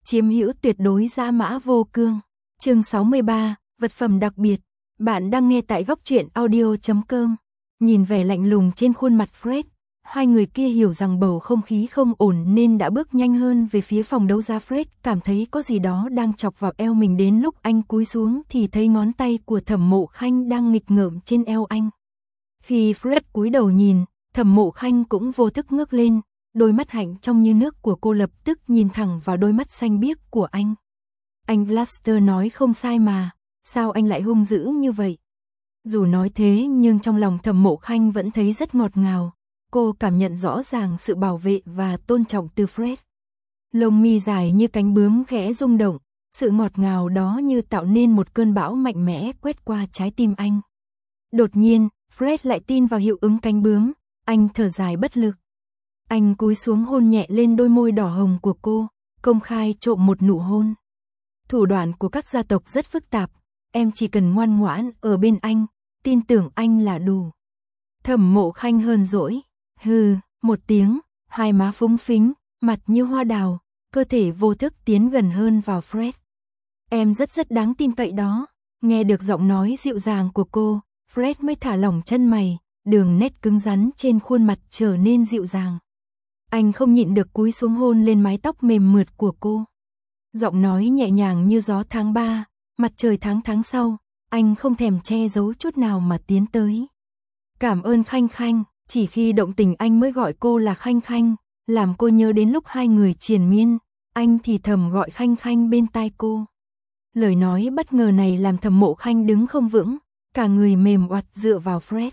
chiếm hữu tuyệt đối dã mã vô cương. Chương 63, vật phẩm đặc biệt. Bạn đang nghe tại góc truyện audio.com. Nhìn vẻ lạnh lùng trên khuôn mặt Fred, hai người kia hiểu rằng bầu không khí không ổn nên đã bước nhanh hơn về phía phòng đấu giá. Fred cảm thấy có gì đó đang chọc vào eo mình, đến lúc anh cúi xuống thì thấy ngón tay của Thẩm Mộ Khanh đang nghịch ngợm trên eo anh. Khi Fred cúi đầu nhìn, Thẩm Mộ Khanh cũng vô thức ngước lên, đôi mắt hạnh trong như nước của cô lập tức nhìn thẳng vào đôi mắt xanh biếc của anh. Anh Blaster nói không sai mà, sao anh lại hung dữ như vậy? Dù nói thế nhưng trong lòng Thẩm Mộ Khanh vẫn thấy rất ngọt ngào, cô cảm nhận rõ ràng sự bảo vệ và tôn trọng từ Fred. Lông mi dài như cánh bướm khẽ rung động, sự ngọt ngào đó như tạo nên một cơn bão mạnh mẽ quét qua trái tim anh. Đột nhiên, Fred lại tin vào hiệu ứng cánh bướm, anh thở dài bất lực. Anh cúi xuống hôn nhẹ lên đôi môi đỏ hồng của cô, công khai trộm một nụ hôn. Thủ đoạn của các gia tộc rất phức tạp, em chỉ cần ngoan ngoãn ở bên anh, tin tưởng anh là đủ. Thẩm Mộ Khanh hờn dỗi, hừ, một tiếng, hai má phúng phính, mặt như hoa đào, cơ thể vô thức tiến gần hơn vào Fred. Em rất đáng tin cậy đó. Nghe được giọng nói dịu dàng của cô, Fred mới thả lỏng chân mày, đường nét cứng rắn trên khuôn mặt trở nên dịu dàng. Anh không nhịn được cúi xuống hôn lên mái tóc mềm mượt của cô. Giọng nói nhẹ nhàng như gió tháng 3, mặt trời tháng sau, anh không thèm che giấu chút nào mà tiến tới. Cảm ơn Khanh Khanh, chỉ khi động tình anh mới gọi cô là Khanh Khanh, làm cô nhớ đến lúc hai người triền miên, anh thì thầm gọi Khanh Khanh bên tai cô. Lời nói bất ngờ này làm Thẩm Mộ Khanh đứng không vững, cả người mềm oặt dựa vào Fred.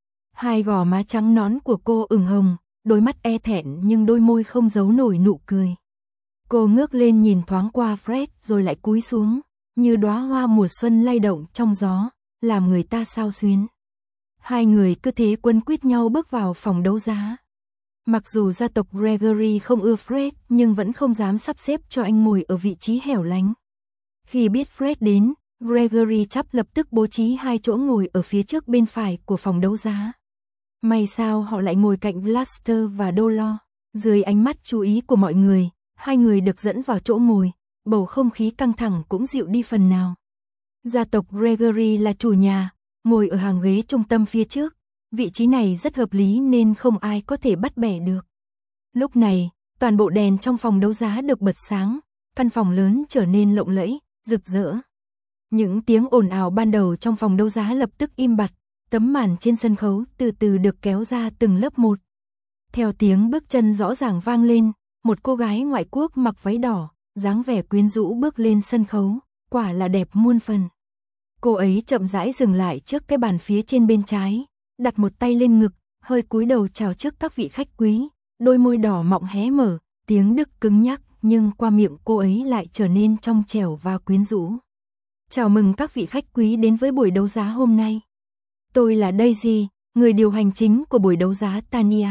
Hai gò má trắng nõn của cô ửng hồng, đôi mắt e thẹn nhưng đôi môi không giấu nổi nụ cười. Cô ngước lên nhìn thoáng qua Fred rồi lại cúi xuống, như đóa hoa mùa xuân lay động trong gió, làm người ta xao xuyến. Hai người cứ thế quấn quýt nhau bước vào phòng đấu giá. Mặc dù gia tộc Gregory không ưa Fred nhưng vẫn không dám sắp xếp cho anh ngồi ở vị trí hẻo lánh. Khi biết Fred đến, Gregory lập tức bố trí hai chỗ ngồi ở phía trước bên phải của phòng đấu giá. May sao họ lại ngồi cạnh Blaster và Dolor. Dưới ánh mắt chú ý của mọi người, hai người được dẫn vào chỗ ngồi, bầu không khí căng thẳng cũng dịu đi phần nào. Gia tộc Gregory là chủ nhà, ngồi ở hàng ghế trung tâm phía trước, vị trí này rất hợp lý nên không ai có thể bắt bẻ được. Lúc này, toàn bộ đèn trong phòng đấu giá được bật sáng, căn phòng lớn trở nên lộng lẫy, rực rỡ. Những tiếng ồn ào ban đầu trong phòng đấu giá lập tức im bặt, tấm màn trên sân khấu từ từ được kéo ra từng lớp một. Theo tiếng bước chân rõ ràng vang lên, một cô gái ngoại quốc mặc váy đỏ, dáng vẻ quyến rũ bước lên sân khấu, quả là đẹp muôn phần. Cô ấy chậm rãi dừng lại trước cái bàn phía trên bên trái, đặt một tay lên ngực, hơi cúi đầu chào trước các vị khách quý, đôi môi đỏ mọng hé mở, tiếng Đức cứng nhắc nhưng qua miệng cô ấy lại trở nên trong trẻo và quyến rũ. Chào mừng các vị khách quý đến với buổi đấu giá hôm nay. Tôi là Daisy, người điều hành chính của buổi đấu giá Tania.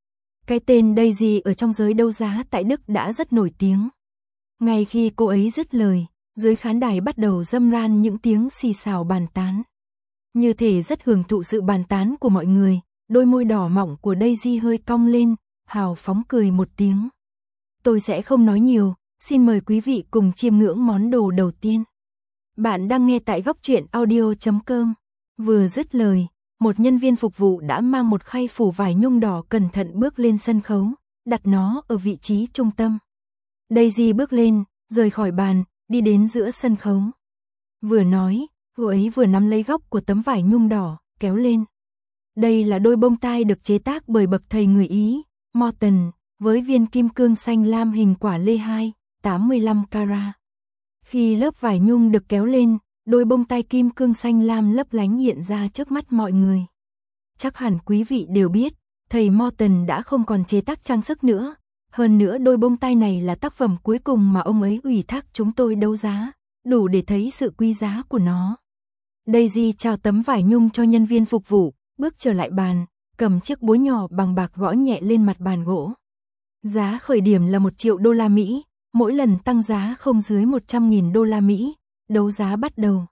Cái tên Daisy ở trong giới đấu giá tại Đức đã rất nổi tiếng. Ngay khi cô ấy dứt lời, dưới khán đài bắt đầu râm ran những tiếng xì xào bàn tán. Như thể rất hưởng thụ sự bàn tán của mọi người, đôi môi đỏ mọng của Daisy hơi cong lên, hào phóng cười một tiếng. Tôi sẽ không nói nhiều, xin mời quý vị cùng chiêm ngưỡng món đồ đầu tiên. Bạn đang nghe tại góc truyện audio.com. Vừa dứt lời, một nhân viên phục vụ đã mang một khay phủ vải nhung đỏ cẩn thận bước lên sân khấu, đặt nó ở vị trí trung tâm. Daisy bước lên, rời khỏi bàn, đi đến giữa sân khấu. Vừa nói, cô ấy vừa nắm lấy góc của tấm vải nhung đỏ, kéo lên. Đây là đôi bông tai được chế tác bởi bậc thầy người Ý, Morton, với viên kim cương xanh lam hình quả lê 2, 85 carat. Khi lớp vải nhung được kéo lên, đôi bông tai kim cương xanh lam lấp lánh hiện ra trước mắt mọi người. Chắc hẳn quý vị đều biết, thầy Morton đã không còn chế tác trang sức nữa. Hơn nữa đôi bông tai này là tác phẩm cuối cùng mà ông ấy ủy thác chúng tôi đấu giá, đủ để thấy sự quý giá của nó. Daisy trao tấm vải nhung cho nhân viên phục vụ, bước trở lại bàn, cầm chiếc búa nhỏ bằng bạc gõ nhẹ lên mặt bàn gỗ. Giá khởi điểm là 1 triệu đô la Mỹ, mỗi lần tăng giá không dưới 100.000 đô la Mỹ. Đấu giá bắt đầu.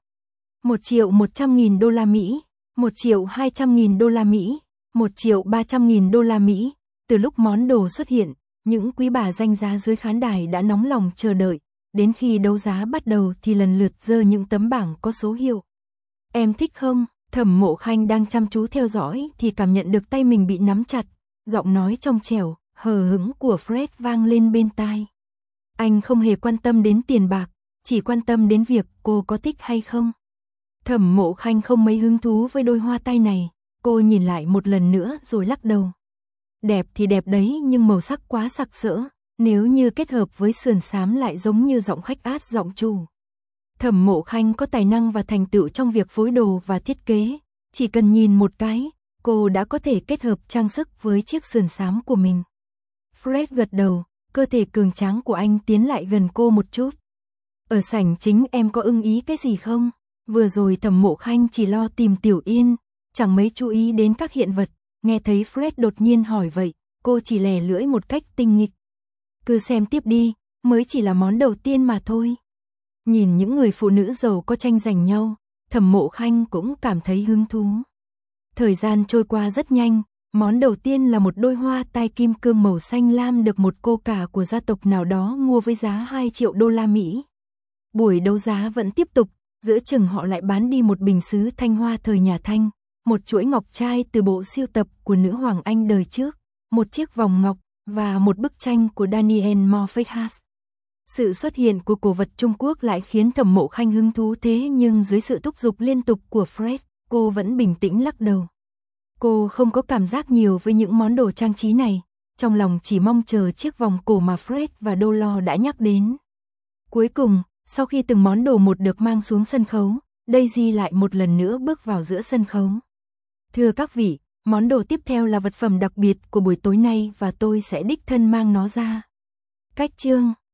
1.100.000 đô la Mỹ, 1.200.000 đô la Mỹ, 1.300.000 đô la Mỹ. Từ lúc món đồ xuất hiện, những quý bà danh giá dưới khán đài đã nóng lòng chờ đợi, đến khi đấu giá bắt đầu thì lần lượt giơ những tấm bảng có số hiệu. Em thích không? Thẩm Mộ Khanh đang chăm chú theo dõi thì cảm nhận được tay mình bị nắm chặt, giọng nói trong trẻo, hờ hững của Fred vang lên bên tai. Anh không hề quan tâm đến tiền bạc, chỉ quan tâm đến việc cô có thích hay không. Thẩm Mộ Khanh không mấy hứng thú với đôi hoa tai này, cô nhìn lại một lần nữa rồi lắc đầu. Đẹp thì đẹp đấy nhưng màu sắc quá sặc sỡ, nếu như kết hợp với sườn xám lại giống như giọng khách át giọng chủ. Thẩm Mộ Khanh có tài năng và thành tựu trong việc phối đồ và thiết kế, chỉ cần nhìn một cái, cô đã có thể kết hợp trang sức với chiếc sườn xám của mình. Fred gật đầu, cơ thể cường tráng của anh tiến lại gần cô một chút. Ở sảnh chính em có ưng ý cái gì không? Vừa rồi Thẩm Mộ Khanh chỉ lo tìm Tiểu Yên, chẳng mấy chú ý đến các hiện vật, nghe thấy Fred đột nhiên hỏi vậy, cô chỉ lè lưỡi một cách tinh nghịch. Cứ xem tiếp đi, mới chỉ là món đầu tiên mà thôi. Nhìn những người phụ nữ giàu có tranh giành nhau, Thẩm Mộ Khanh cũng cảm thấy hứng thú. Thời gian trôi qua rất nhanh, món đầu tiên là một đôi hoa tai kim cương màu xanh lam được một cô cả của gia tộc nào đó mua với giá 2 triệu đô la Mỹ. Buổi đấu giá vẫn tiếp tục, giữa chừng họ lại bán đi một bình sứ thanh hoa thời nhà Thanh, một chuỗi ngọc trai từ bộ sưu tập của nữ hoàng Anh đời trước, một chiếc vòng ngọc và một bức tranh của Daniel Moffat. Sự xuất hiện của cổ vật Trung Quốc lại khiến Thẩm Mộ Khanh hứng thú, thế nhưng dưới sự thúc giục liên tục của Fred, cô vẫn bình tĩnh lắc đầu. Cô không có cảm giác nhiều với những món đồ trang trí này, trong lòng chỉ mong chờ chiếc vòng cổ mà Fred và Dolores đã nhắc đến. Cuối cùng, sau khi từng món đồ một được mang xuống sân khấu, Daisy lại một lần nữa bước vào giữa sân khấu. Thưa các vị, món đồ tiếp theo là vật phẩm đặc biệt của buổi tối nay và tôi sẽ đích thân mang nó ra. Cách chương